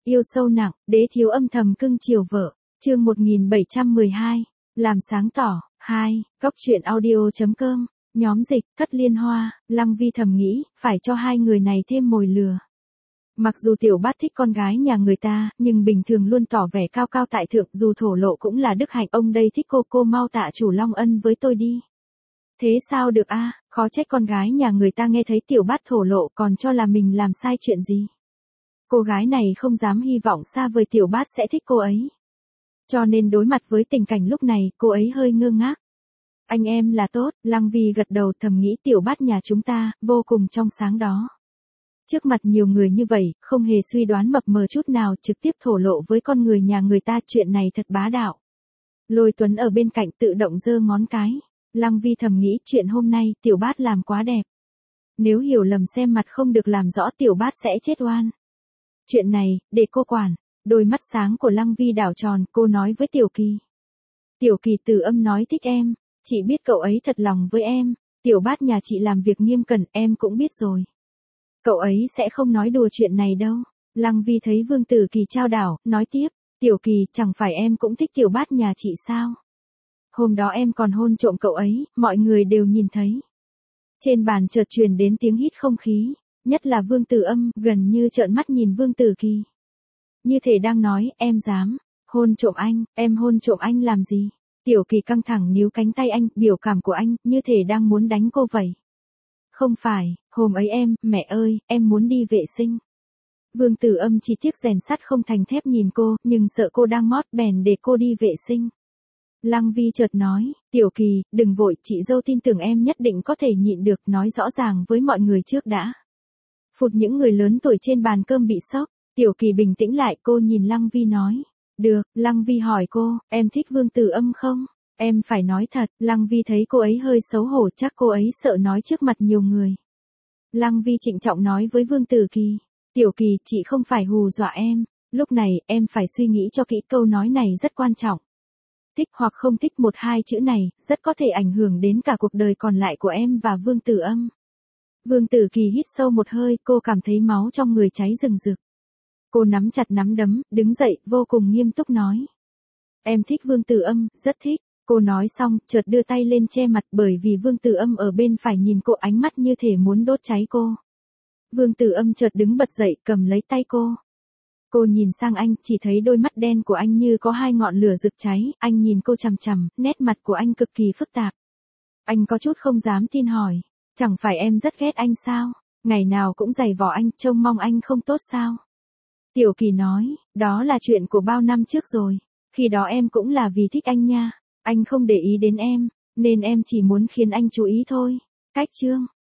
Yêu sâu nặng, đế thiếu âm thầm cưng chiều vợ. Chương 1712. Làm sáng tỏ. 2. Góc truyện audio.com. Nhóm dịch, Thất Liên Hoa. Lăng Vi thầm nghĩ, phải cho hai người này thêm mồi lừa. Mặc dù Tiểu Bát thích con gái nhà người ta, nhưng bình thường luôn tỏ vẻ cao cao tại thượng, dù thổ lộ cũng là đức hạnh. Ông đây thích cô mau tạ chủ long ân với tôi đi. Thế sao được a? Khó trách con gái nhà người ta nghe thấy Tiểu Bát thổ lộ còn cho là mình làm sai chuyện gì. Cô gái này không dám hy vọng xa vời Tiểu Bát sẽ thích cô ấy. Cho nên đối mặt với tình cảnh lúc này, cô ấy hơi ngơ ngác. Anh em là tốt, Lăng Vi gật đầu thầm nghĩ Tiểu Bát nhà chúng ta, vô cùng trong sáng đó. Trước mặt nhiều người như vậy, không hề suy đoán mập mờ chút nào, trực tiếp thổ lộ với con người nhà người ta, chuyện này thật bá đạo. Lôi Tuấn ở bên cạnh tự động giơ ngón cái. Lăng Vi thầm nghĩ chuyện hôm nay Tiểu Bát làm quá đẹp. Nếu hiểu lầm xem mặt không được làm rõ Tiểu Bát sẽ chết oan. Chuyện này, để cô quản. Đôi mắt sáng của Lăng Vi đảo tròn, cô nói với Tiểu Kỳ. Tiểu Kỳ Từ Âm nói thích em, chị biết cậu ấy thật lòng với em, Tiểu Bát nhà chị làm việc nghiêm cẩn, em cũng biết rồi. Cậu ấy sẽ không nói đùa chuyện này đâu. Lăng Vi thấy Vương Tử Kỳ trao đảo, nói tiếp, Tiểu Kỳ, chẳng phải em cũng thích Tiểu Bát nhà chị sao? Hôm đó em còn hôn trộm cậu ấy, mọi người đều nhìn thấy. Trên bàn chợt truyền đến tiếng hít không khí, nhất là Vương Tử Âm, gần như trợn mắt nhìn Vương Tử Kỳ. Như thể đang nói, em dám, hôn trộm anh, em hôn trộm anh làm gì? Tiểu Kỳ căng thẳng níu cánh tay anh, biểu cảm của anh, như thể đang muốn đánh cô vậy. Không phải, hôm ấy mẹ ơi, em muốn đi vệ sinh. Vương Tử Âm chỉ tiếc rèn sắt không thành thép nhìn cô, nhưng sợ cô đang mót bèn để cô đi vệ sinh. Lăng Vi chợt nói, Tiểu Kỳ, đừng vội, chị dâu tin tưởng em nhất định có thể nhịn được, nói rõ ràng với mọi người trước đã. Phụt những người lớn tuổi trên bàn cơm bị sốc, Tiểu Kỳ bình tĩnh lại, cô nhìn Lăng Vi nói. Được, Lăng Vi hỏi cô, em thích Vương Tử Âm không? Em phải nói thật, Lăng Vi thấy cô ấy hơi xấu hổ, chắc cô ấy sợ nói trước mặt nhiều người. Lăng Vi trịnh trọng nói với Vương Tử Kỳ, Tiểu Kỳ, chị không phải hù dọa em, lúc này em phải suy nghĩ cho kỹ, câu nói này rất quan trọng. Thích hoặc không thích một hai chữ này, rất có thể ảnh hưởng đến cả cuộc đời còn lại của em và Vương Tử Âm. Vương Tử Kỳ hít sâu một hơi, cô cảm thấy máu trong người cháy rừng rực. Cô nắm chặt nắm đấm, đứng dậy, vô cùng nghiêm túc nói. Em thích Vương Tử Âm, rất thích. Cô nói xong, chợt đưa tay lên che mặt, bởi vì Vương Tử Âm ở bên phải nhìn cô, ánh mắt như thể muốn đốt cháy cô. Vương Tử Âm chợt đứng bật dậy, cầm lấy tay cô. Cô nhìn sang anh, chỉ thấy đôi mắt đen của anh như có hai ngọn lửa rực cháy, anh nhìn cô chằm chằm, nét mặt của anh cực kỳ phức tạp. Anh có chút không dám tin hỏi, chẳng phải em rất ghét anh sao? Ngày nào cũng giày vò anh, trông mong anh không tốt sao? Tiểu Kỳ nói, đó là chuyện của bao năm trước rồi, khi đó em cũng là vì thích anh nha, anh không để ý đến em, nên em chỉ muốn khiến anh chú ý thôi. Cách chương